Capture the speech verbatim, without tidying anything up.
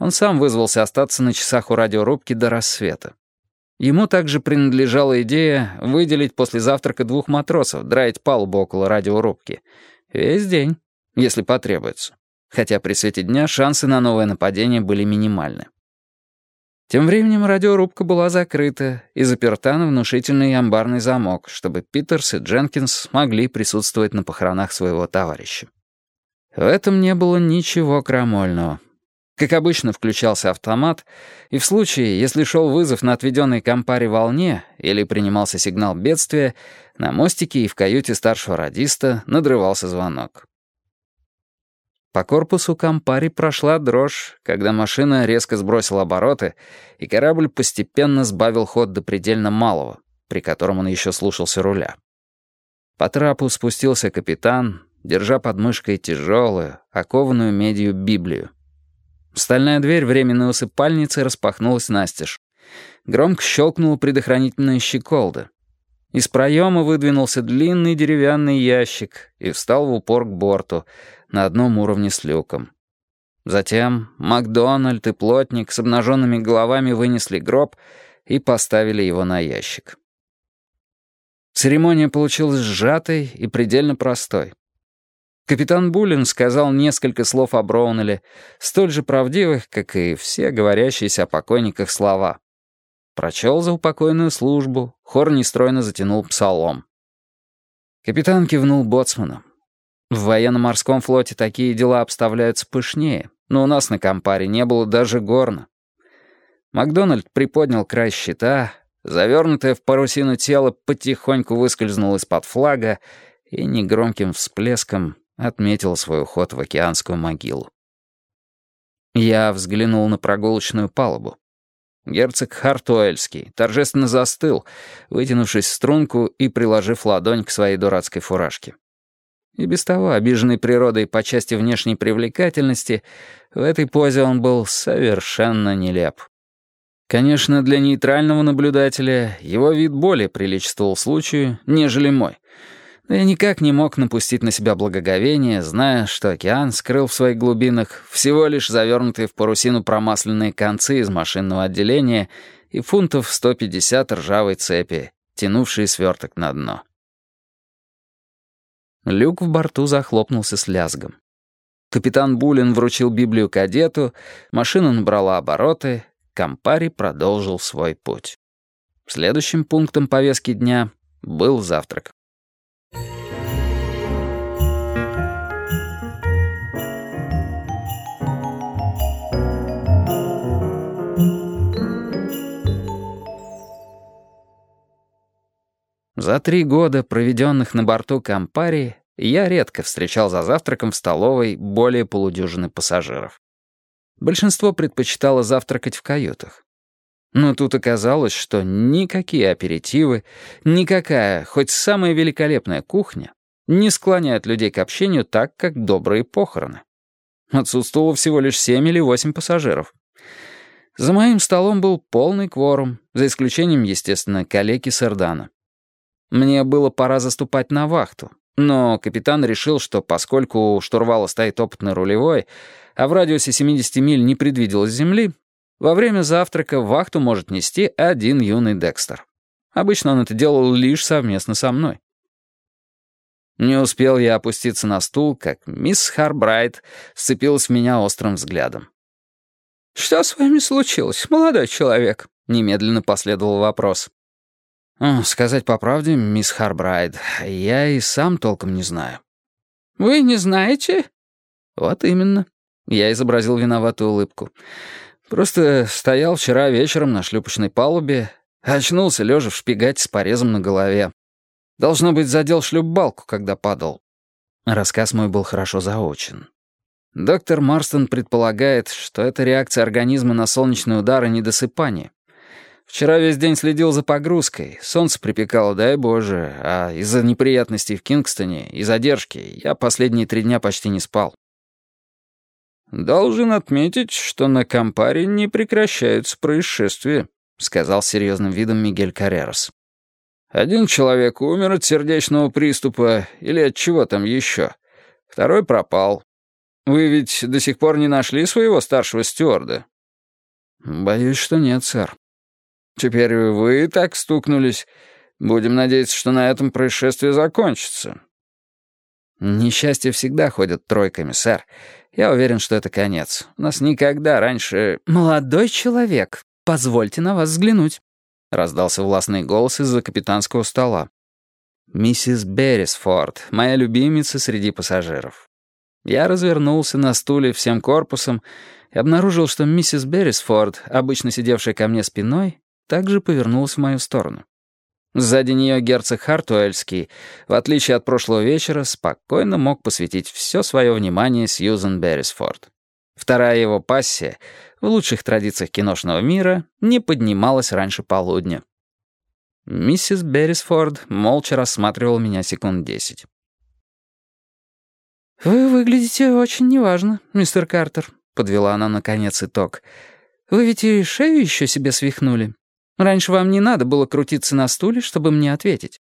Он сам вызвался остаться на часах у радиорубки до рассвета. Ему также принадлежала идея выделить после завтрака двух матросов, драить палубу около радиорубки. Весь день, если потребуется. Хотя при свете дня шансы на новое нападение были минимальны. Тем временем радиорубка была закрыта и заперта на внушительный амбарный замок, чтобы Питерс и Дженкинс могли присутствовать на похоронах своего товарища. В этом не было ничего крамольного. Как обычно, включался автомат, и в случае, если шел вызов на отведенной компаре волне или принимался сигнал бедствия, на мостике и в каюте старшего радиста надрывался звонок. По корпусу компари прошла дрожь, когда машина резко сбросила обороты, и корабль постепенно сбавил ход до предельно малого, при котором он еще слушался руля. По трапу спустился капитан, держа под мышкой тяжелую, окованную медью Библию. Стальная дверь временной усыпальницы распахнулась настежь. Громко щелкнула предохранительная щеколда. Из проема выдвинулся длинный деревянный ящик и встал в упор к борту, на одном уровне с люком. Затем Макдональд и плотник с обнаженными головами вынесли гроб и поставили его на ящик. Церемония получилась сжатой и предельно простой. Капитан Буллин сказал несколько слов о Броунелле, столь же правдивых, как и все говорящиеся о покойниках слова. Прочел за упокойную службу, хор нестройно затянул псалом. Капитан кивнул боцману. В военно-морском флоте такие дела обставляются пышнее, но у нас на компаре не было даже горна. Макдональд приподнял край щита, завернутое в парусину тело потихоньку выскользнуло из-под флага и негромким всплеском отметил свой уход в океанскую могилу. Я взглянул на прогулочную палубу. Герцог Хартуэльский торжественно застыл, вытянувшись в струнку и приложив ладонь к своей дурацкой фуражке. И без того, обиженный природой по части внешней привлекательности, в этой позе он был совершенно нелеп. Конечно, для нейтрального наблюдателя его вид более приличествовал случаю, нежели мой. Но я никак не мог напустить на себя благоговение, зная, что океан скрыл в своих глубинах всего лишь завернутые в парусину промасленные концы из машинного отделения и фунтов сто пятьдесят ржавой цепи, тянувшие сверток на дно. Люк в борту захлопнулся с лязгом. Капитан Буллин вручил Библию кадету, машина набрала обороты, компари продолжил свой путь. Следующим пунктом повестки дня был завтрак. За три года, проведенных на борту компари, я редко встречал за завтраком в столовой более полудюжины пассажиров. Большинство предпочитало завтракать в каютах. Но тут оказалось, что никакие аперитивы, никакая, хоть самая великолепная кухня, не склоняют людей к общению так, как добрые похороны. Отсутствовало всего лишь семь или восемь пассажиров. За моим столом был полный кворум, за исключением, естественно, калеки Сэрдана. Мне было пора заступать на вахту, но капитан решил, что поскольку у штурвала стоит опытный рулевой, а в радиусе семидесяти миль не предвиделось земли, во время завтрака вахту может нести один юный Декстер. Обычно он это делал лишь совместно со мной. Не успел я опуститься на стул, как мисс Харбрайт сцепилась в меня острым взглядом. «Что с вами случилось, молодой человек?» — немедленно последовал вопрос. «Сказать по правде, мисс Харбрайт, я и сам толком не знаю». «Вы не знаете?» «Вот именно». Я изобразил виноватую улыбку. «Просто стоял вчера вечером на шлюпочной палубе, очнулся лежа в шпигате с порезом на голове. Должно быть, задел шлюпбалку, когда падал». Рассказ мой был хорошо заучен. Доктор Марстон предполагает, что это реакция организма на солнечный удар и недосыпание. Вчера весь день следил за погрузкой. Солнце припекало, дай боже, а из-за неприятностей в Кингстоне и задержки я последние три дня почти не спал. «Должен отметить, что на компаре не прекращаются происшествия», — сказал с серьезным видом Мигель Каррерас. «Один человек умер от сердечного приступа или от чего там еще. Второй пропал. Вы ведь до сих пор не нашли своего старшего стюарда? «Боюсь, что нет, сэр». «Теперь вы и так стукнулись. Будем надеяться, что на этом происшествие закончится». «Несчастья всегда ходят тройками, сэр. Я уверен, что это конец. У нас никогда раньше...» «Молодой человек, позвольте на вас взглянуть», — раздался властный голос из-за капитанского стола. «Миссис Беррисфорд, моя любимица среди пассажиров». Я развернулся на стуле всем корпусом и обнаружил, что миссис Беррисфорд, обычно сидевшая ко мне спиной, также повернулась в мою сторону. Сзади нее герцог Хартуэльский, в отличие от прошлого вечера, спокойно мог посвятить все свое внимание Сьюзен Беррисфорд. Вторая его пассия, в лучших традициях киношного мира, не поднималась раньше полудня. Миссис Беррисфорд молча рассматривала меня секунд десять. «Вы выглядите очень неважно, мистер Картер», — подвела она наконец итог. «Вы ведь и шею еще себе свихнули. Раньше вам не надо было крутиться на стуле, чтобы мне ответить».